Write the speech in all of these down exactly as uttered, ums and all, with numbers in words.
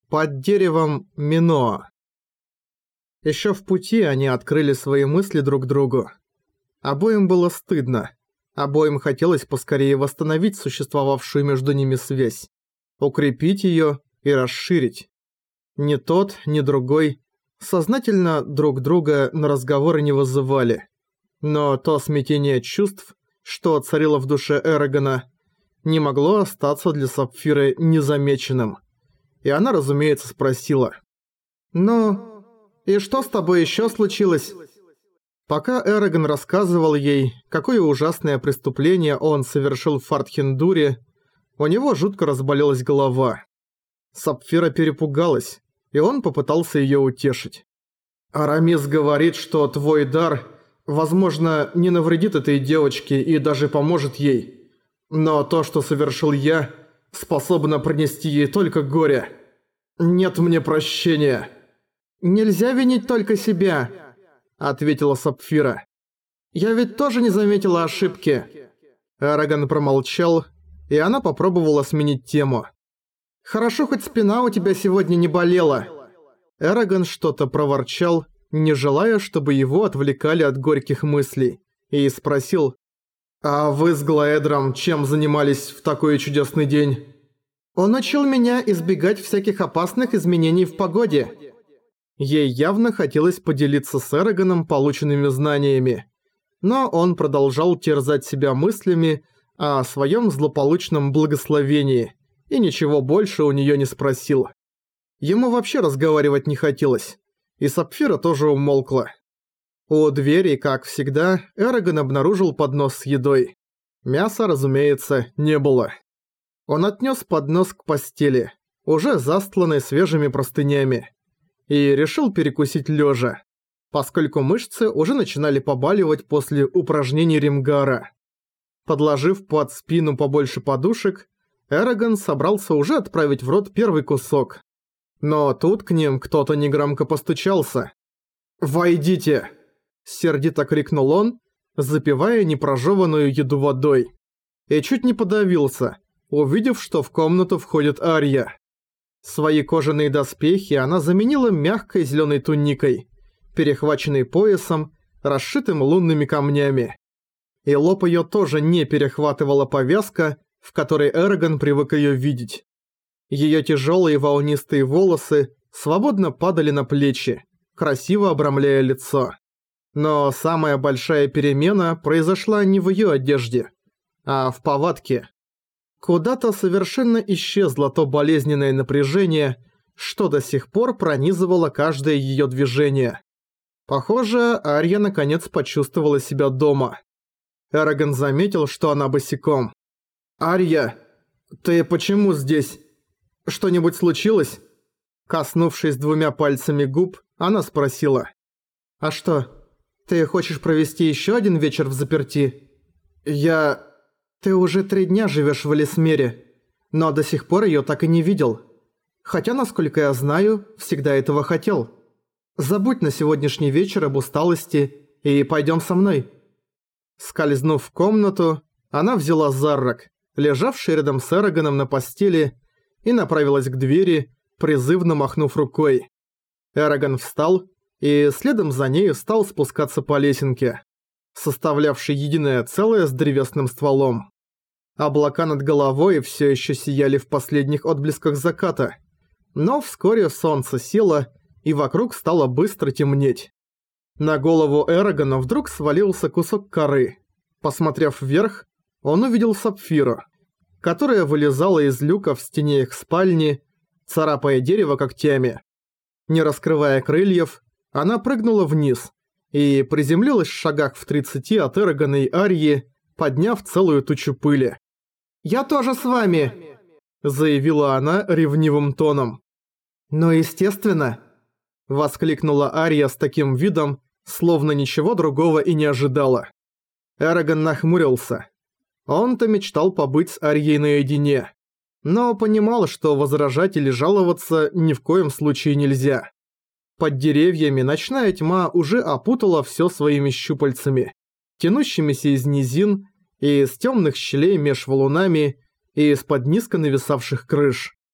Под деревом Миноа. Еще в пути они открыли свои мысли друг другу. Обоим было стыдно. Обоим хотелось поскорее восстановить существовавшую между ними связь, укрепить ее и расширить. Ни тот, ни другой сознательно друг друга на разговоры не вызывали. Но то смятение чувств, что царило в душе Эрагона, не могло остаться для Сапфиры незамеченным. И она, разумеется, спросила: «Ну, и что с тобой еще случилось?» Пока Эрагон рассказывал ей, какое ужасное преступление он совершил в Фартхендуре, у него жутко разболелась голова. Сапфира перепугалась, и он попытался ее утешить. «Арамис говорит, что твой дар, возможно, не навредит этой девочке и даже поможет ей. Но то, что совершил я, способно принести ей только горе. Нет мне прощения». «Нельзя винить только себя», — ответила Сапфира. «Я ведь тоже не заметила ошибки». Эрагон промолчал, и она попробовала сменить тему. «Хорошо, хоть спина у тебя сегодня не болела». Эрагон что-то проворчал, не желая, чтобы его отвлекали от горьких мыслей, и спросил: «А вы с Глаэдром чем занимались в такой чудесный день?» «Он учил меня избегать всяких опасных изменений в погоде». Ей явно хотелось поделиться с Эрагоном полученными знаниями, но он продолжал терзать себя мыслями о своем злополучном благословении и ничего больше у нее не спросил. Ему вообще разговаривать не хотелось, и Сапфира тоже умолкла. У двери, как всегда, Эрагон обнаружил поднос с едой. Мяса, разумеется, не было. Он отнес поднос к постели, уже застланной свежими простынями, и решил перекусить лежа, поскольку мышцы уже начинали побаливать после упражнений Римгара. Подложив под спину побольше подушек, Эрагон собрался уже отправить в рот первый кусок. Но тут к ним кто-то негромко постучался. «Войдите!» – сердито крикнул он, запивая непрожеванную еду водой. И чуть не подавился, увидев, что в комнату входит Ария. Свои кожаные доспехи она заменила мягкой зеленой туникой, перехваченной поясом, расшитым лунными камнями. И лоб ее тоже не перехватывала повязка, в которой Эрагон привык ее видеть. Ее тяжелые волнистые волосы свободно падали на плечи, красиво обрамляя лицо. Но самая большая перемена произошла не в ее одежде, а в повадке. Куда-то совершенно исчезло то болезненное напряжение, что до сих пор пронизывало каждое ее движение. Похоже, Ария наконец почувствовала себя дома. Эрагон заметил, что она босиком. «Ария, ты почему здесь? Что-нибудь случилось?» Коснувшись двумя пальцами губ, она спросила: «А что, ты хочешь провести еще один вечер в заперти?» «Я... Ты уже три дня живешь в Элисмере, но до сих пор ее так и не видел. Хотя, насколько я знаю, всегда этого хотел. Забудь на сегодняшний вечер об усталости и пойдем со мной». Скользнув в комнату, она взяла Заррак, лежавший рядом с Эрагоном на постели, и направилась к двери, призывно махнув рукой. Эрагон встал и следом за ней стал спускаться по лесенке, составлявшей единое целое с древесным стволом. Облака над головой все еще сияли в последних отблесках заката, но вскоре солнце село, и вокруг стало быстро темнеть. На голову Эрагона вдруг свалился кусок коры. Посмотрев вверх, он увидел Сапфиру, которая вылезала из люка в стене их спальни, царапая дерево когтями. Не раскрывая крыльев, она прыгнула вниз и приземлилась в шагах в тридцати от Эрагона и Арии, подняв целую тучу пыли. «Я тоже с вами!» – заявила она ревнивым тоном. «Ну, естественно!» – воскликнула Ария с таким видом, словно ничего другого и не ожидала. Эрагон нахмурился. Он-то мечтал побыть с Арией наедине, но понимал, что возражать или жаловаться ни в коем случае нельзя. Под деревьями ночная тьма уже опутала все своими щупальцами, тянущимися из низин и из темных щелей меж валунами и из-под низко нависавших крыш.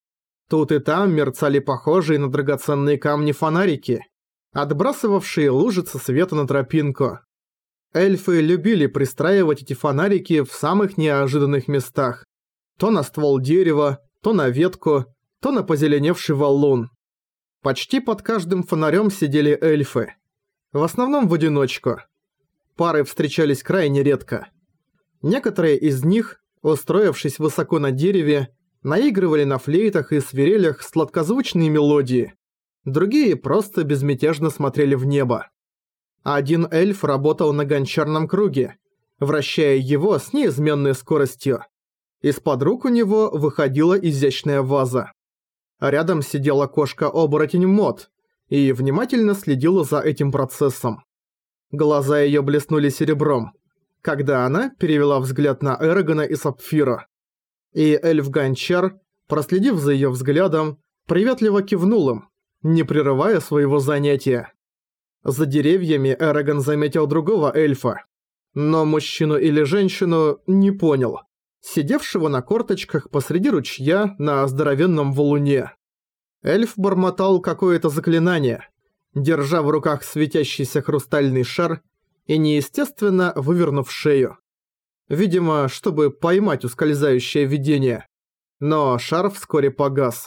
Тут и там мерцали похожие на драгоценные камни фонарики, отбрасывавшие лужицы света на тропинку. Эльфы любили пристраивать эти фонарики в самых неожиданных местах. То на ствол дерева, то на ветку, то на позеленевший валун. Почти под каждым фонарем сидели эльфы. В основном в одиночку. Пары встречались крайне редко. Некоторые из них, устроившись высоко на дереве, наигрывали на флейтах и свирелях сладкозвучные мелодии. Другие просто безмятежно смотрели в небо. Один эльф работал на гончарном круге, вращая его с неизменной скоростью. Из-под рук у него выходила изящная ваза. Рядом сидела кошка-оборотень Мод и внимательно следила за этим процессом. Глаза её блеснули серебром, когда она перевела взгляд на Эрагона и Сапфира. И эльф-гончар, проследив за её взглядом, приветливо кивнул им, не прерывая своего занятия. За деревьями Эрагон заметил другого эльфа, но мужчину или женщину не понял, сидевшего на корточках посреди ручья на здоровенном валуне. Эльф бормотал какое-то заклинание, держа в руках светящийся хрустальный шар и неестественно вывернув шею. Видимо, чтобы поймать ускользающее видение. Но шар вскоре погас.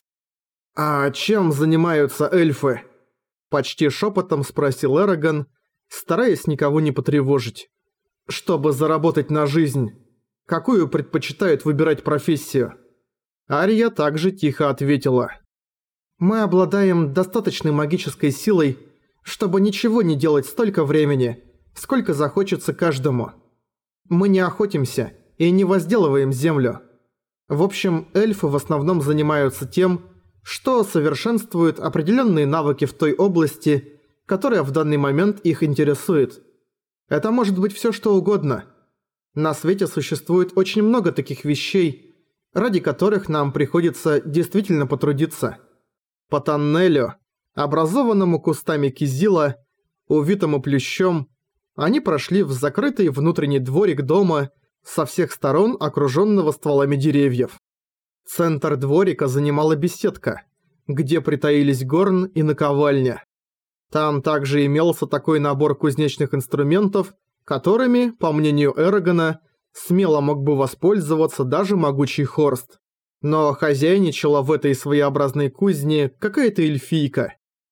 «А чем занимаются эльфы?» Почти шепотом спросил Эрагон, стараясь никого не потревожить. «Чтобы заработать на жизнь, какую предпочитают выбирать профессию?» Ария также тихо ответила. «Мы обладаем достаточной магической силой, чтобы ничего не делать столько времени, сколько захочется каждому. Мы не охотимся и не возделываем землю. В общем, эльфы в основном занимаются тем, что совершенствуют определенные навыки в той области, которая в данный момент их интересует. Это может быть все что угодно. На свете существует очень много таких вещей, ради которых нам приходится действительно потрудиться. По тоннелю, образованному кустами кизила, увитому плющом, они прошли в закрытый внутренний дворик дома, со всех сторон окруженного стволами деревьев. Центр дворика занимала беседка, где притаились горн и наковальня. Там также имелся такой набор кузнечных инструментов, которыми, по мнению Эрагона, смело мог бы воспользоваться даже могучий Хорст. Но хозяйничала в этой своеобразной кузне какая-то эльфийка.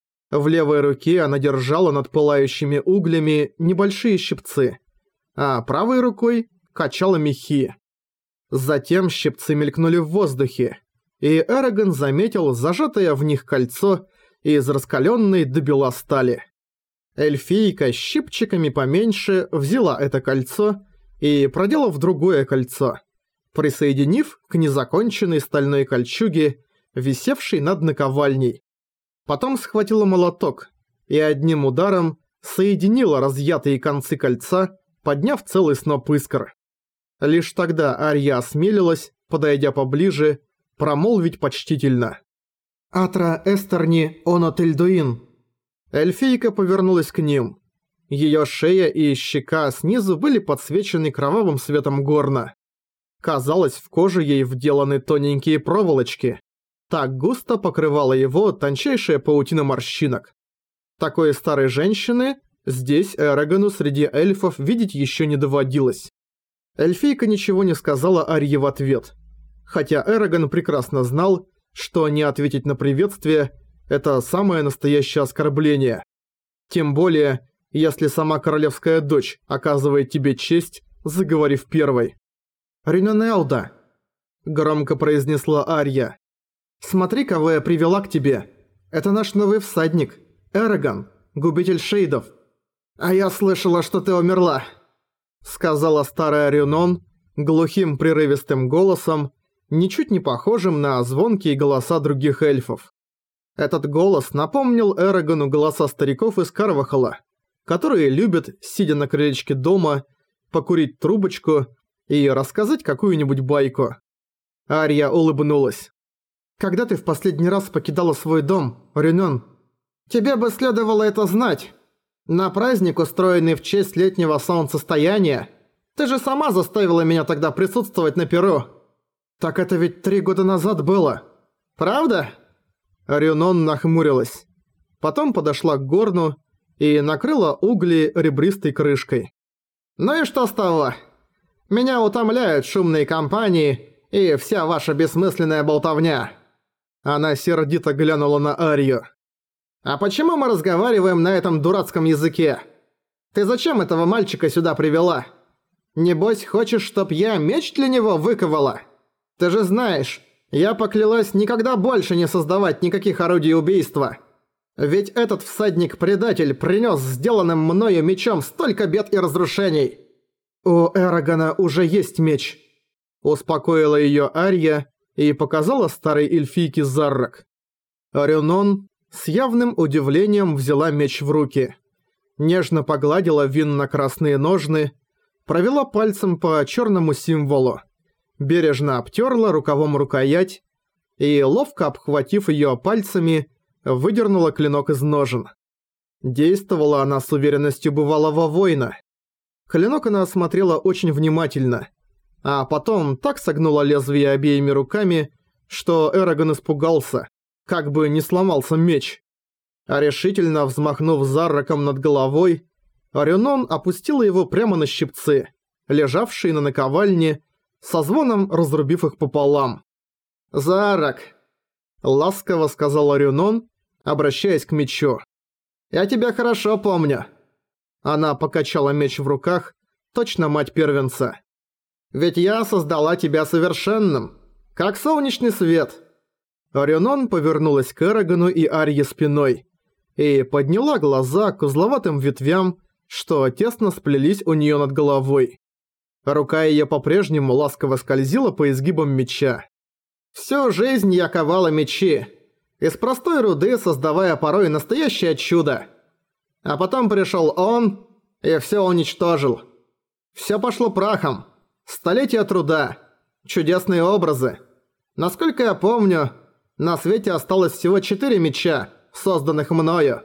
В левой руке она держала над пылающими углями небольшие щипцы, а правой рукой качала мехи. Затем щипцы мелькнули в воздухе, и Эрагон заметил зажатое в них кольцо из раскаленной до бела стали. Эльфийка с щипчиками поменьше взяла это кольцо и продела в другое кольцо, присоединив к незаконченной стальной кольчуге, висевшей над наковальней. Потом схватила молоток и одним ударом соединила разъятые концы кольца, подняв целый сноп искр. Лишь тогда Ария осмелилась, подойдя поближе, промолвить почтительно. «Атра Эстерни Онотельдуин». Эльфийка повернулась к ним. Её шея и щека снизу были подсвечены кровавым светом горна. Казалось, в кожу ей вделаны тоненькие проволочки. Так густо покрывала его тончайшая паутина морщинок. Такой старой женщины здесь Эрагону среди эльфов видеть ещё не доводилось. Эльфийка ничего не сказала Арье в ответ, хотя Эрагон прекрасно знал, что не ответить на приветствие – это самое настоящее оскорбление. Тем более, если сама королевская дочь оказывает тебе честь, заговорив первой. «Ринонелда», – громко произнесла Арья, – «смотри, кого я привела к тебе. Это наш новый всадник, Эрагон, губитель шейдов». «А я слышала, что ты умерла», — сказала старая Рюнон глухим прерывистым голосом, ничуть не похожим на звонкие голоса других эльфов. Этот голос напомнил Эрагону голоса стариков из Карвахала, которые любят, сидя на крылечке дома, покурить трубочку и рассказать какую-нибудь байку. Арья улыбнулась. «Когда ты в последний раз покидала свой дом, Рюнон? Тебе бы следовало это знать. На праздник, устроенный в честь летнего солнцестояния, ты же сама заставила меня тогда присутствовать на перу. Так это ведь три года назад было. «Правда?» Рюнон нахмурилась. Потом подошла к горну и накрыла угли ребристой крышкой. «Ну и что с того? Меня утомляют шумные компании и вся ваша бессмысленная болтовня». Она сердито глянула на Арию. «А почему мы разговариваем на этом дурацком языке? Ты зачем этого мальчика сюда привела? Небось, хочешь, чтоб я меч для него выковала? Ты же знаешь, я поклялась никогда больше не создавать никаких орудий убийства. Ведь этот всадник-предатель принёс сделанным мною мечом столько бед и разрушений». «У Эрагона уже есть меч», – успокоила её Ария и показала старой эльфийке Заррак. Рюнон с явным удивлением взяла меч в руки, нежно погладила винно-красные ножны, провела пальцем по чёрному символу, бережно обтёрла рукавом рукоять и, ловко обхватив её пальцами, выдернула клинок из ножен. Действовала она с уверенностью бывалого воина. Клинок она осмотрела очень внимательно, а потом так согнула лезвие обеими руками, что Эрагон испугался, как бы не сломался меч. А решительно взмахнув Зарраком над головой, Рюнон опустила его прямо на щипцы, лежавшие на наковальне, со звоном разрубив их пополам. «Заррак!» – ласково сказала Рюнон, обращаясь к мечу. «Я тебя хорошо помню». Она покачала меч в руках, точно мать первенца. «Ведь я создала тебя совершенным, как солнечный свет». Рюнон повернулась к Эрагону и Арье спиной и подняла глаза к узловатым ветвям, что тесно сплелись у неё над головой. Рука её по-прежнему ласково скользила по изгибам меча. «Всю жизнь я ковала мечи, из простой руды создавая порой настоящее чудо. А потом пришёл он и всё уничтожил. Всё пошло прахом. Столетия труда, чудесные образы. Насколько я помню, на свете осталось всего четыре меча, созданных мною.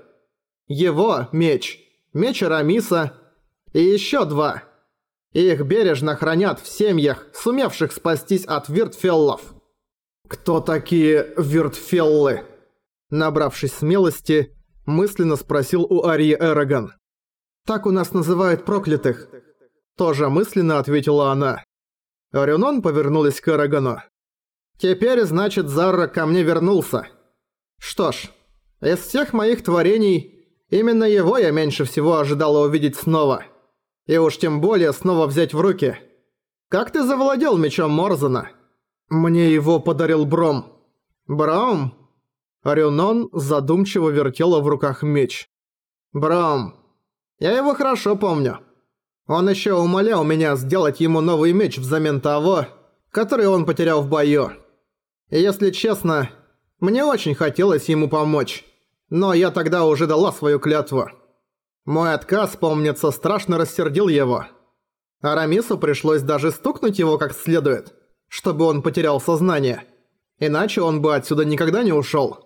Его меч, меч Арамиса и ещё два. Их бережно хранят в семьях, сумевших спастись от Виртфеллов». «Кто такие Виртфеллы?» Набравшись смелости, мысленно спросил у Арии Эрагон. «Так у нас называют проклятых», – тоже мысленно ответила она. Рюнон повернулась к Эрагону. «Теперь, значит, Заррак ко мне вернулся. Что ж, из всех моих творений, именно его я меньше всего ожидала увидеть снова. И уж тем более снова взять в руки. Как ты завладел мечом Морзена?» «Мне его подарил Бром». «Бром?» Рюнон задумчиво вертела в руках меч. «Бром. Я его хорошо помню. Он ещё умолял меня сделать ему новый меч взамен того, который он потерял в бою. И если честно, мне очень хотелось ему помочь, но я тогда уже дала свою клятву. Мой отказ, помнится, страшно рассердил его. Арамису пришлось даже стукнуть его как следует, чтобы он потерял сознание, иначе он бы отсюда никогда не ушёл».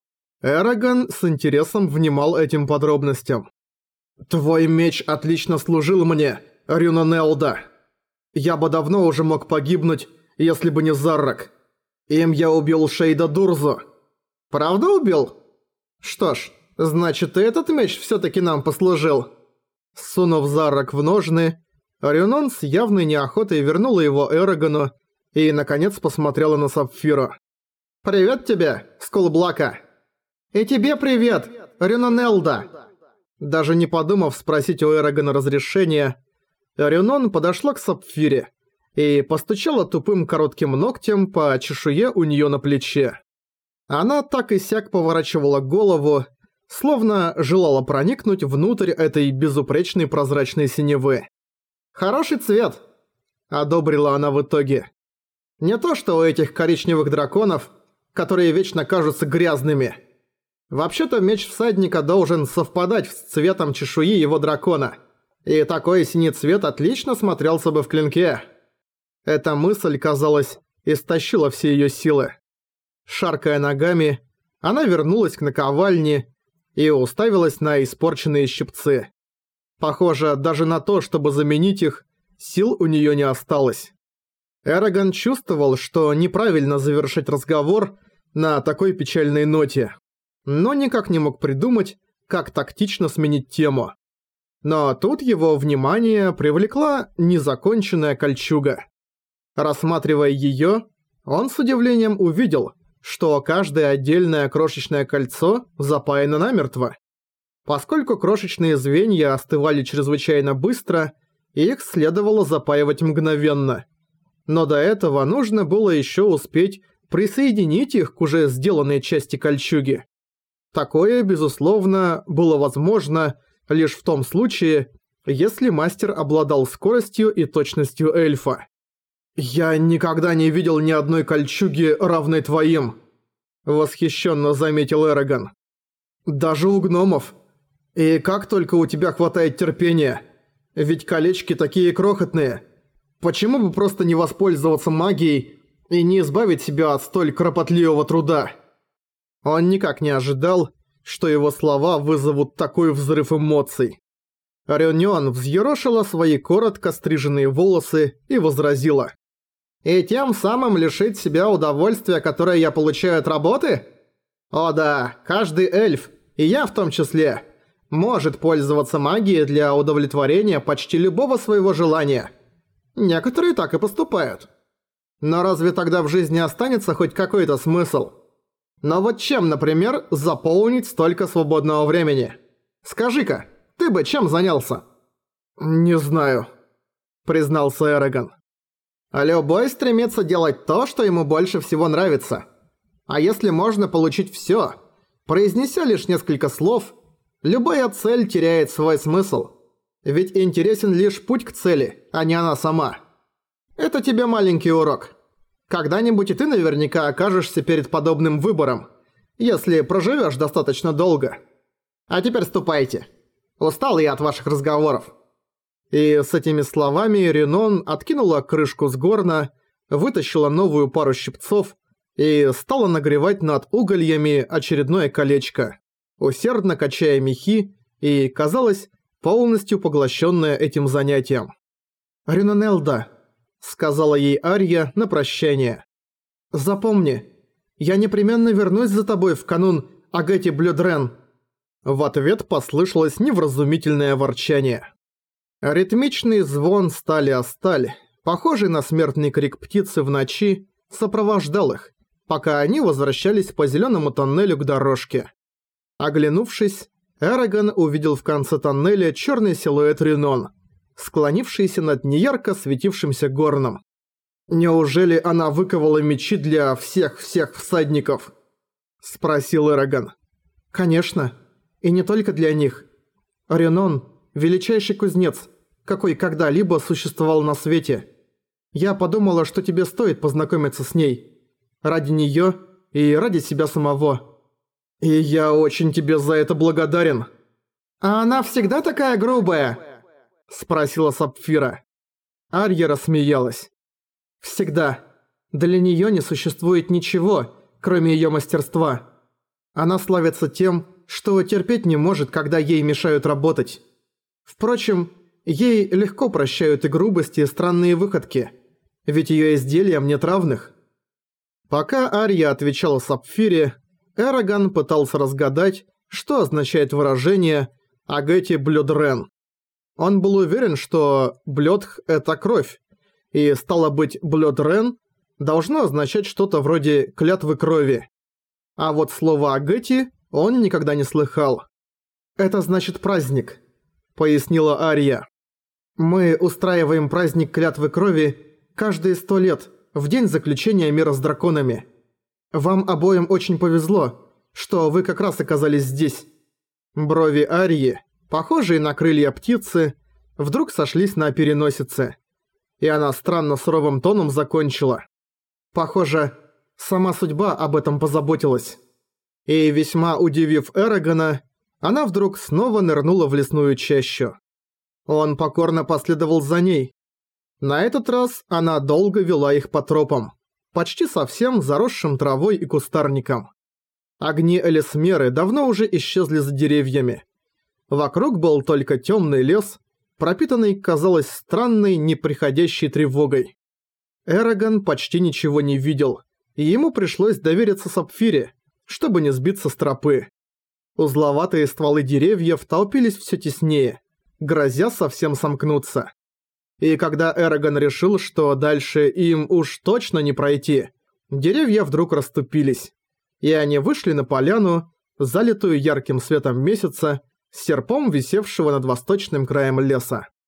Эрагон с интересом внимал этим подробностям. «Твой меч отлично служил мне, Рюнонелда. Я бы давно уже мог погибнуть, если бы не Заррак. Им я убил Шейда Дурзу». «Правда убил? Что ж, значит, и этот меч всё-таки нам послужил». Сунув Заррак в ножны, Рюнон с явной неохотой вернула его Эрагону и, наконец, посмотрела на Сапфиру. «Привет тебе, Скулблака!» «И тебе привет, Рюнонелда!» Даже не подумав спросить у Эрагона разрешения, Рюнон подошла к Сапфире и постучала тупым коротким ногтем по чешуе у неё на плече. Она так и сяк поворачивала голову, словно желала проникнуть внутрь этой безупречной прозрачной синевы. «Хороший цвет!» – одобрила она в итоге. «Не то что у этих коричневых драконов, которые вечно кажутся грязными. Вообще-то меч всадника должен совпадать с цветом чешуи его дракона, и такой синий цвет отлично смотрелся бы в клинке». Эта мысль, казалось, истощила все её силы. Шаркая ногами, она вернулась к наковальне и уставилась на испорченные щипцы. Похоже, даже на то, чтобы заменить их, сил у неё не осталось. Эрагон чувствовал, что неправильно завершить разговор, на такой печальной ноте, но никак не мог придумать, как тактично сменить тему. Но тут его внимание привлекла незаконченная кольчуга. Рассматривая её, он с удивлением увидел, что каждое отдельное крошечное кольцо запаяно намертво. Поскольку крошечные звенья остывали чрезвычайно быстро, их следовало запаивать мгновенно. Но до этого нужно было ещё успеть присоединить их к уже сделанной части кольчуги. Такое, безусловно, было возможно лишь в том случае, если мастер обладал скоростью и точностью эльфа. «Я никогда не видел ни одной кольчуги, равной твоим», — восхищенно заметил Эрагон. «Даже у гномов. И как только у тебя хватает терпения. Ведь колечки такие крохотные. Почему бы просто не воспользоваться магией и не избавить себя от столь кропотливого труда?» Он никак не ожидал, что его слова вызовут такой взрыв эмоций. Рёнён взъерошила свои коротко стриженные волосы и возразила. «И тем самым лишить себя удовольствия, которое я получаю от работы? О да, каждый эльф, и я в том числе, может пользоваться магией для удовлетворения почти любого своего желания. Некоторые так и поступают. Но разве тогда в жизни останется хоть какой-то смысл? Но вот чем, например, заполнить столько свободного времени? Скажи-ка, ты бы чем занялся?» «Не знаю», — признался Эрагон. «Любой стремится делать то, что ему больше всего нравится. А если можно получить всё, произнеся лишь несколько слов, любая цель теряет свой смысл. Ведь интересен лишь путь к цели, а не она сама. Это тебе маленький урок. Когда-нибудь и ты наверняка окажешься перед подобным выбором, если проживёшь достаточно долго. А теперь ступайте. Устал я от ваших разговоров». И с этими словами Ренон откинула крышку с горна, вытащила новую пару щипцов и стала нагревать над угольями очередное колечко, усердно качая мехи и, казалось, полностью поглощенная этим занятием. «Ренонелда», — сказала ей Арья на прощание, — «запомни, я непременно вернусь за тобой в канун Агати Блюдрен». В ответ послышалось невразумительное ворчание. Ритмичный звон стали о сталь, похожий на смертный крик птицы в ночи, сопровождал их, пока они возвращались по зеленому тоннелю к дорожке. Оглянувшись, Эрагон увидел в конце тоннеля черный силуэт Ренон, склонившийся над неярко светившимся горном. «Неужели она выковала мечи для всех-всех всадников?» – спросил Эрагон. «Конечно, и не только для них. Ренон – величайший кузнец, какой когда-либо существовал на свете. Я подумала, что тебе стоит познакомиться с ней. Ради неё и ради себя самого. И я очень тебе за это благодарен». «А она всегда такая грубая?» – спросила Сапфира. Арья рассмеялась. «Всегда. Для неё не существует ничего, кроме её мастерства. Она славится тем, что терпеть не может, когда ей мешают работать. Впрочем, ей легко прощают и грубости, и странные выходки, ведь её изделиям нет равных». Пока Арья отвечала Сапфире, Эрагон пытался разгадать, что означает выражение «Агати Блюдрен». Он был уверен, что «блёдх» — это кровь, и, стало быть, «блюдрен» должно означать что-то вроде «клятвы крови». А вот слово «агати» он никогда не слыхал. «Это значит праздник», — пояснила Арья. «Мы устраиваем праздник клятвы крови каждые сто лет, в день заключения мира с драконами. Вам обоим очень повезло, что вы как раз оказались здесь». Брови Арьи, похожие на крылья птицы, вдруг сошлись на переносице, и она странно суровым тоном закончила. «Похоже, сама судьба об этом позаботилась». И, весьма удивив Эрагона, она вдруг снова нырнула в лесную чащу. Он покорно последовал за ней. На этот раз она долго вела их по тропам, почти совсем заросшим травой и кустарником. Огни Элисмеры давно уже исчезли за деревьями. Вокруг был только темный лес, пропитанный, казалось, странной, неприходящей тревогой. Эрагон почти ничего не видел и ему пришлось довериться Сапфире, чтобы не сбиться с тропы. Узловатые стволы деревьев толпились все теснее, грозя совсем сомкнуться. И когда Эрагон решил, что дальше им уж точно не пройти, деревья вдруг расступились, и они вышли на поляну, залитую ярким светом месяца, с серпом, висевшего над восточным краем леса.